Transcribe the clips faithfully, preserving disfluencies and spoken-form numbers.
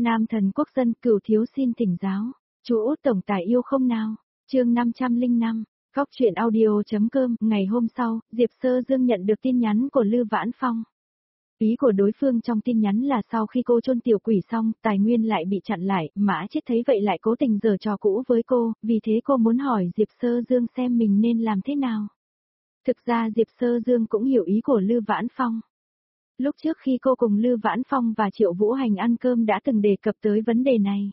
Nam thần quốc dân cửu thiếu xin thỉnh giáo. Chú Út tổng tài yêu không nào? Chương năm trăm lẻ năm, Góc truyện audio.com. Ngày hôm sau, Diệp Sơ Dương nhận được tin nhắn của Lư Vãn Phong. Ý của đối phương trong tin nhắn là sau khi cô chôn tiểu quỷ xong, tài nguyên lại bị chặn lại, Mã Chết thấy vậy lại cố tình giở trò cũ với cô, vì thế cô muốn hỏi Diệp Sơ Dương xem mình nên làm thế nào. Thực ra Diệp Sơ Dương cũng hiểu ý của Lư Vãn Phong. Lúc trước khi cô cùng Lư Vãn Phong và Triệu Vũ Hành ăn cơm đã từng đề cập tới vấn đề này.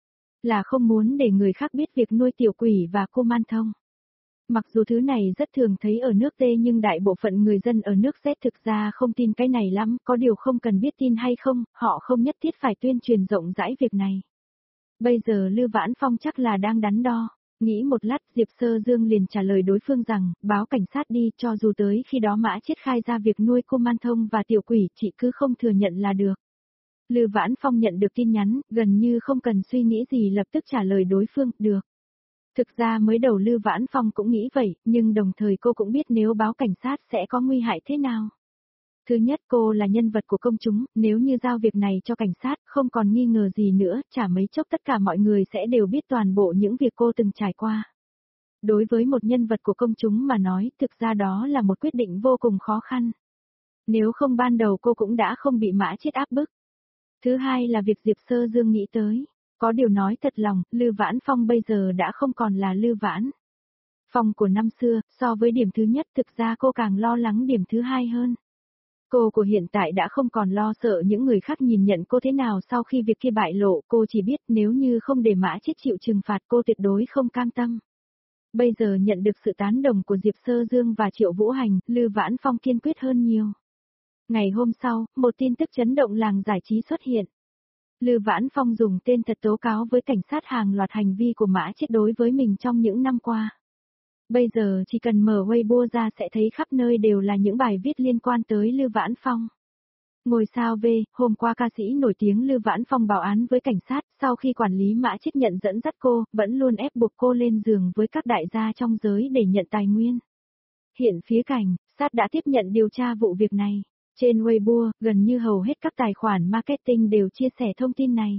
Là không muốn để người khác biết việc nuôi tiểu quỷ và cô man thông. Mặc dù thứ này rất thường thấy ở nước T nhưng đại bộ phận người dân ở nước Z thực ra không tin cái này lắm, có điều không cần biết tin hay không, họ không nhất thiết phải tuyên truyền rộng rãi việc này. Bây giờ Lư Vãn Phong chắc là đang đắn đo. Nghĩ một lát Diệp Sơ Dương liền trả lời đối phương rằng, báo cảnh sát đi, cho dù tới khi đó Mã Chết khai ra việc nuôi cô man thông và tiểu quỷ, chị cứ không thừa nhận là được. Lư Vãn Phong nhận được tin nhắn, gần như không cần suy nghĩ gì lập tức trả lời đối phương, được. Thực ra mới đầu Lư Vãn Phong cũng nghĩ vậy, nhưng đồng thời cô cũng biết nếu báo cảnh sát sẽ có nguy hại thế nào. Thứ nhất, cô là nhân vật của công chúng, nếu như giao việc này cho cảnh sát, không còn nghi ngờ gì nữa, chả mấy chốc tất cả mọi người sẽ đều biết toàn bộ những việc cô từng trải qua. Đối với một nhân vật của công chúng mà nói, thực ra đó là một quyết định vô cùng khó khăn. Nếu không ban đầu cô cũng đã không bị Mã Chết áp bức. Thứ hai là việc Diệp Sơ Dương nghĩ tới. Có điều nói thật lòng, Lư Vãn Phong bây giờ đã không còn là Lư Vãn Phong của năm xưa, so với điểm thứ nhất thực ra cô càng lo lắng điểm thứ hai hơn. Cô của hiện tại đã không còn lo sợ những người khác nhìn nhận cô thế nào sau khi việc kia bại lộ, cô chỉ biết nếu như không để Mã Chết chịu trừng phạt cô tuyệt đối không cam tâm. Bây giờ nhận được sự tán đồng của Diệp Sơ Dương và Triệu Vũ Hành, Lư Vãn Phong kiên quyết hơn nhiều. Ngày hôm sau, một tin tức chấn động làng giải trí xuất hiện. Lư Vãn Phong dùng tên thật tố cáo với cảnh sát hàng loạt hành vi của Mã Chết đối với mình trong những năm qua. Bây giờ chỉ cần mở Weibo ra sẽ thấy khắp nơi đều là những bài viết liên quan tới Lư Vãn Phong. Ngôi sao V, hôm qua ca sĩ nổi tiếng Lư Vãn Phong báo án với cảnh sát, sau khi quản lý Mã Chết nhận dẫn dắt cô, vẫn luôn ép buộc cô lên giường với các đại gia trong giới để nhận tài nguyên. Hiện phía cảnh sát đã tiếp nhận điều tra vụ việc này. Trên Weibo, gần như hầu hết các tài khoản marketing đều chia sẻ thông tin này.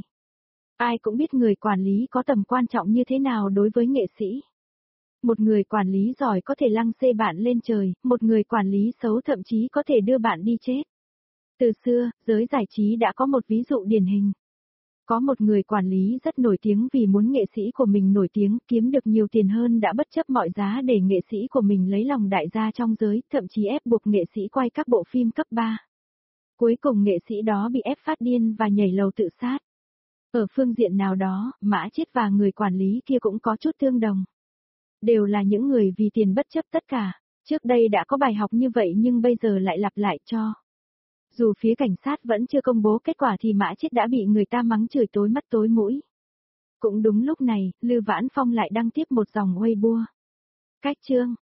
Ai cũng biết người quản lý có tầm quan trọng như thế nào đối với nghệ sĩ. Một người quản lý giỏi có thể lăng xê bạn lên trời, một người quản lý xấu thậm chí có thể đưa bạn đi chết. Từ xưa, giới giải trí đã có một ví dụ điển hình. Có một người quản lý rất nổi tiếng vì muốn nghệ sĩ của mình nổi tiếng, kiếm được nhiều tiền hơn đã bất chấp mọi giá để nghệ sĩ của mình lấy lòng đại gia trong giới, thậm chí ép buộc nghệ sĩ quay các bộ phim cấp ba. Cuối cùng nghệ sĩ đó bị ép phát điên và nhảy lầu tự sát. Ở phương diện nào đó, Mã Chết và người quản lý kia cũng có chút tương đồng. Đều là những người vì tiền bất chấp tất cả. Trước đây đã có bài học như vậy nhưng bây giờ lại lặp lại cho. Dù phía cảnh sát vẫn chưa công bố kết quả thì Mã Chết đã bị người ta mắng chửi tối mắt tối mũi. Cũng đúng lúc này, Lư Vãn Phong lại đăng tiếp một dòng Weibo. Cách chương